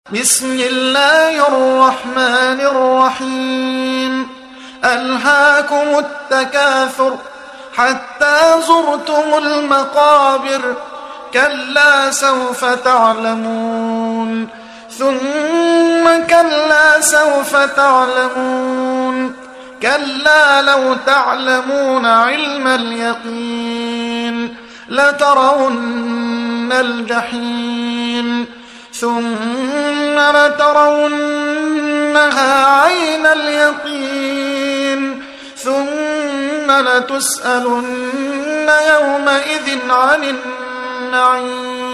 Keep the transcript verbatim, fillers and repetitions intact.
بسم الله الرحمن الرحيم ألهاكم التكاثر حتى زرتم المقابر كلا سوف تعلمون ثم كلا سوف تعلمون كلا لو تعلمون علم اليقين لترون الجحيم ثم لترونها عين اليقين ثم لتسألن يومئذ عن النعيم